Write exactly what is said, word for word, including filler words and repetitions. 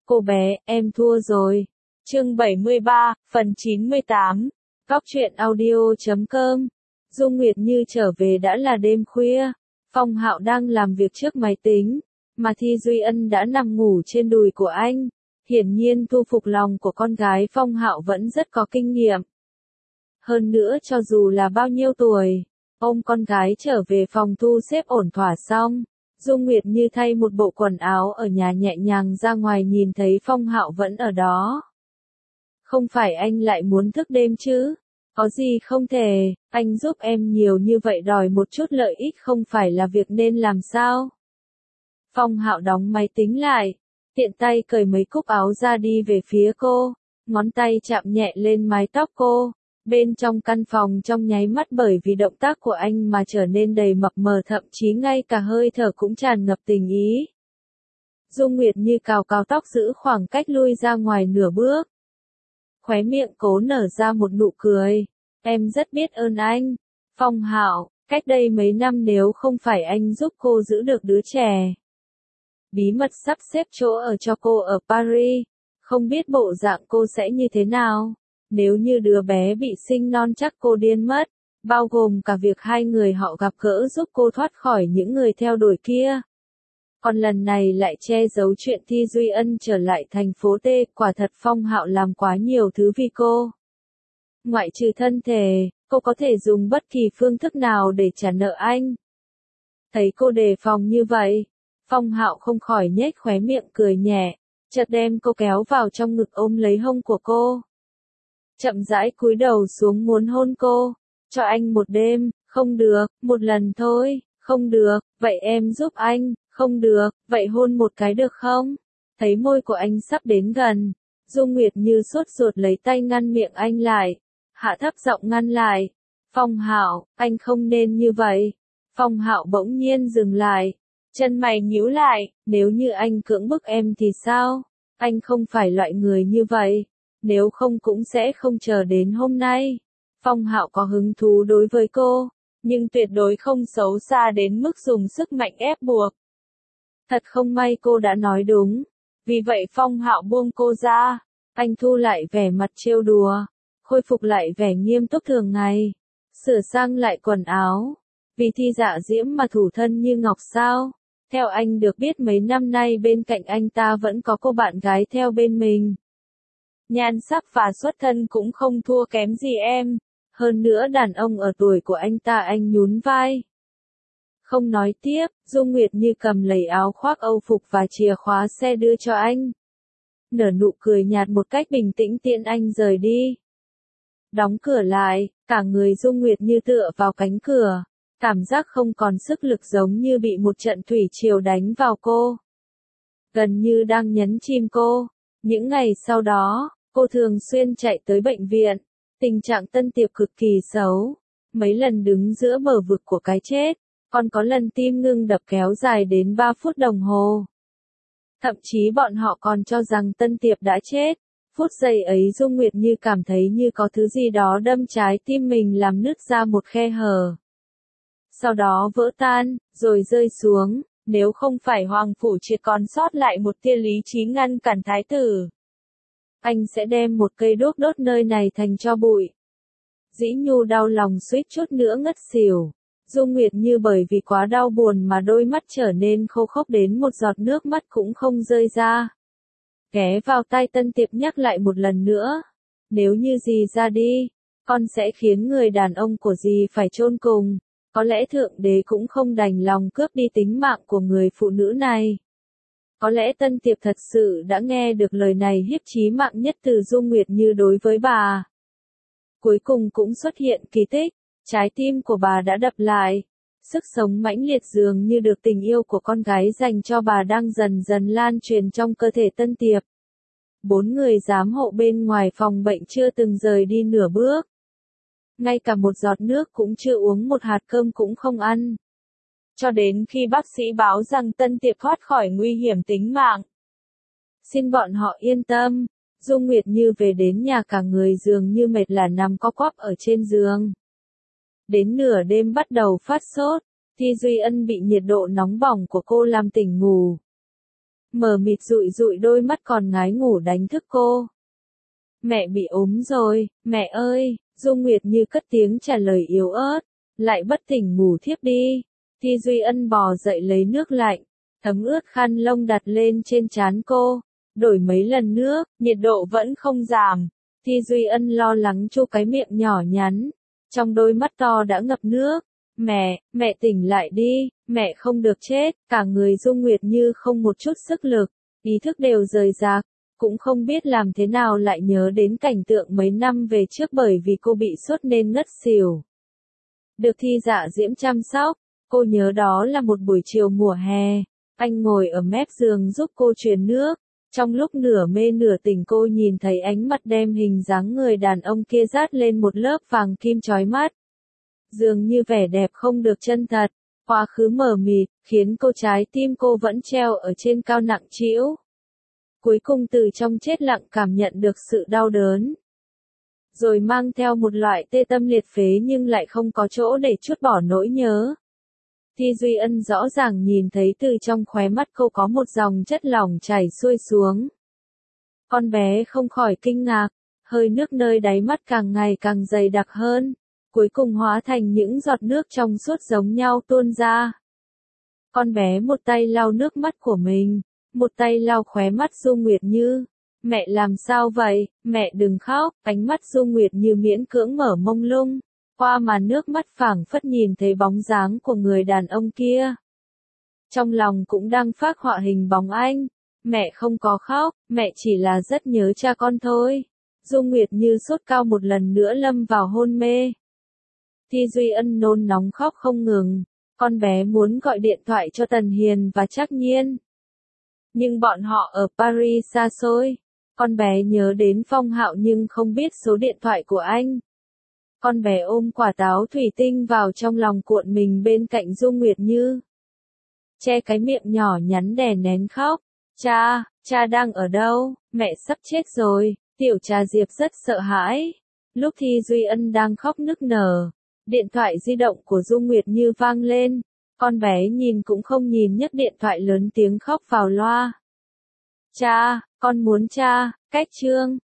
Cô bé, em thua rồi. Chương bảy mươi ba, phần chín mươi tám. Góc truyện audio chấm com. Dung Nguyệt Như trở về đã là đêm khuya. Phong Hạo đang làm việc trước máy tính, mà Thi Duy Ân đã nằm ngủ trên đùi của anh. Hiển nhiên thu phục lòng của con gái Phong Hạo vẫn rất có kinh nghiệm. Hơn nữa cho dù là bao nhiêu tuổi, ôm con gái trở về phòng thu xếp ổn thỏa xong, Dung Nguyệt Như thay một bộ quần áo ở nhà nhẹ nhàng ra ngoài nhìn thấy Phong Hạo vẫn ở đó. Không phải anh lại muốn thức đêm chứ? Có gì không thể, anh giúp em nhiều như vậy đòi một chút lợi ích không phải là việc nên làm sao? Phong Hạo đóng máy tính lại, tiện tay cởi mấy cúc áo ra đi về phía cô, ngón tay chạm nhẹ lên mái tóc cô. Bên trong căn phòng trong nháy mắt bởi vì động tác của anh mà trở nên đầy mập mờ, thậm chí ngay cả hơi thở cũng tràn ngập tình ý. Dung Nguyệt Như cào cào tóc giữ khoảng cách lui ra ngoài nửa bước. Khóe miệng cố nở ra một nụ cười. Em rất biết ơn anh, Phong Hạo, cách đây mấy năm nếu không phải anh giúp cô giữ được đứa trẻ. Bí mật sắp xếp chỗ ở cho cô ở Paris, không biết bộ dạng cô sẽ như thế nào. Nếu như đứa bé bị sinh non chắc cô điên mất, bao gồm cả việc hai người họ gặp gỡ giúp cô thoát khỏi những người theo đuổi kia. Còn lần này lại che giấu chuyện Thi Duy Ân trở lại thành phố T, quả thật Phong Hạo làm quá nhiều thứ vì cô. Ngoại trừ thân thể, cô có thể dùng bất kỳ phương thức nào để trả nợ anh. Thấy cô đề phòng như vậy, Phong Hạo không khỏi nhếch khóe miệng cười nhẹ, chợt đem cô kéo vào trong ngực ôm lấy hông của cô. Chậm rãi cúi đầu xuống muốn hôn cô. Cho anh một đêm, không được, một lần thôi, không được, vậy em giúp anh, không được, vậy hôn một cái được không? Thấy môi của anh sắp đến gần, Dung Nguyệt Như sốt ruột lấy tay ngăn miệng anh lại, hạ thấp giọng ngăn lại. Phong Hạo, anh không nên như vậy. Phong Hạo bỗng nhiên dừng lại, chân mày nhíu lại, nếu như anh cưỡng bức em thì sao? Anh không phải loại người như vậy. Nếu không cũng sẽ không chờ đến hôm nay. Phong Hạo có hứng thú đối với cô, nhưng tuyệt đối không xấu xa đến mức dùng sức mạnh ép buộc. Thật không may cô đã nói đúng. Vì vậy Phong Hạo buông cô ra. Anh thu lại vẻ mặt trêu đùa, khôi phục lại vẻ nghiêm túc thường ngày, sửa sang lại quần áo. Vì Thi Dạ Diễm mà thủ thân như ngọc sao? Theo anh được biết mấy năm nay bên cạnh anh ta vẫn có cô bạn gái theo bên mình. Nhan sắc và xuất thân cũng không thua kém gì em. Hơn nữa đàn ông ở tuổi của anh ta, anh nhún vai. Không nói tiếp, Dung Nguyệt Như cầm lấy áo khoác Âu phục và chìa khóa xe đưa cho anh. Nở nụ cười nhạt một cách bình tĩnh tiễn anh rời đi. Đóng cửa lại, cả người Dung Nguyệt Như tựa vào cánh cửa. Cảm giác không còn sức lực giống như bị một trận thủy triều đánh vào cô. Gần như đang nhấn chìm cô. Những ngày sau đó, cô thường xuyên chạy tới bệnh viện, tình trạng Tân Tiệp cực kỳ xấu, mấy lần đứng giữa bờ vực của cái chết, còn có lần tim ngưng đập kéo dài đến ba phút đồng hồ. Thậm chí bọn họ còn cho rằng Tân Tiệp đã chết, phút giây ấy Dung Nguyệt Như cảm thấy như có thứ gì đó đâm trái tim mình làm nứt ra một khe hở. Sau đó vỡ tan, rồi rơi xuống. Nếu không phải Hoàng Phủ chỉ còn sót lại một tia lý trí ngăn cản thái tử, anh sẽ đem một cây đuốc đốt nơi này thành tro bụi. Dĩ Nhu đau lòng suýt chút nữa ngất xỉu. Dung Nguyệt Như bởi vì quá đau buồn mà đôi mắt trở nên khô khốc đến một giọt nước mắt cũng không rơi ra. Ghé vào tai Tân Tiệp nhắc lại một lần nữa. Nếu như dì ra đi, con sẽ khiến người đàn ông của dì phải chôn cùng. Có lẽ Thượng Đế cũng không đành lòng cướp đi tính mạng của người phụ nữ này. Có lẽ Tân Tiệp thật sự đã nghe được lời này hiếp chí mạng nhất từ Dung Nguyệt Như đối với bà. Cuối cùng cũng xuất hiện kỳ tích, trái tim của bà đã đập lại. Sức sống mãnh liệt dường như được tình yêu của con gái dành cho bà đang dần dần lan truyền trong cơ thể Tân Tiệp. Bốn người giám hộ bên ngoài phòng bệnh chưa từng rời đi nửa bước. Ngay cả một giọt nước cũng chưa uống, một hạt cơm cũng không ăn. Cho đến khi bác sĩ báo rằng Tân Tiệp thoát khỏi nguy hiểm tính mạng. Xin bọn họ yên tâm, Dung Nguyệt Như về đến nhà cả người dường như mệt là nằm co quắp ở trên giường. Đến nửa đêm bắt đầu phát sốt, Thi Duy Ân bị nhiệt độ nóng bỏng của cô làm tỉnh ngủ. mờ mịt dụi dụi đôi mắt còn ngái ngủ đánh thức cô. Mẹ bị ốm rồi, mẹ ơi, Dung Nguyệt Như cất tiếng trả lời yếu ớt, lại bất tỉnh ngủ thiếp đi. Thi Duy Ân bò dậy lấy nước lạnh, thấm ướt khăn lông đặt lên trên trán cô, đổi mấy lần nước, nhiệt độ vẫn không giảm. Thi Duy Ân lo lắng chu cái miệng nhỏ nhắn, trong đôi mắt to đã ngập nước. Mẹ, mẹ tỉnh lại đi, mẹ không được chết. Cả người Dung Nguyệt Như không một chút sức lực, ý thức đều rời rạc, cũng không biết làm thế nào lại nhớ đến cảnh tượng mấy năm về trước bởi vì cô bị sốt nên ngất xỉu. Được Thi Dạ Diễm chăm sóc, cô nhớ đó là một buổi chiều mùa hè, anh ngồi ở mép giường giúp cô truyền nước. Trong lúc nửa mê nửa tỉnh cô nhìn thấy ánh mặt đem hình dáng người đàn ông kia dát lên một lớp vàng kim chói mắt. Dường như vẻ đẹp không được chân thật, quá khứ mờ mịt, khiến cô trái tim cô vẫn treo ở trên cao nặng trĩu. Cuối cùng từ trong chết lặng cảm nhận được sự đau đớn. Rồi mang theo một loại tê tâm liệt phế nhưng lại không có chỗ để trút bỏ nỗi nhớ. Thi Duy Ân rõ ràng nhìn thấy từ trong khóe mắt cô có một dòng chất lỏng chảy xuôi xuống. Con bé không khỏi kinh ngạc, hơi nước nơi đáy mắt càng ngày càng dày đặc hơn, cuối cùng hóa thành những giọt nước trong suốt giống nhau tuôn ra. Con bé một tay lau nước mắt của mình, một tay lau khóe mắt Dung Nguyệt Như. Mẹ làm sao vậy, mẹ đừng khóc. Ánh mắt Dung Nguyệt Như miễn cưỡng mở mông lung, qua màn nước mắt phảng phất nhìn thấy bóng dáng của người đàn ông kia. Trong lòng cũng đang phác họa hình bóng anh. Mẹ không có khóc, mẹ chỉ là rất nhớ cha con thôi. Dung Nguyệt Như sốt cao một lần nữa lâm vào hôn mê. Thi Duy Ân nôn nóng khóc không ngừng, con bé muốn gọi điện thoại cho Tần Hiền và Trác Nhiên. Nhưng bọn họ ở Paris xa xôi, con bé nhớ đến Phong Hạo nhưng không biết số điện thoại của anh. Con bé ôm quả táo thủy tinh vào trong lòng cuộn mình bên cạnh Dung Nguyệt Như. Che cái miệng nhỏ nhắn đè nén khóc. Cha, cha đang ở đâu, mẹ sắp chết rồi. Tiểu Trà Diệp rất sợ hãi. Lúc Thi Duy Ân đang khóc nức nở, điện thoại di động của Dung Nguyệt Như vang lên. Con bé nhìn cũng không nhìn nhấc điện thoại lớn tiếng khóc vào loa. Cha, con muốn cha, cách chương.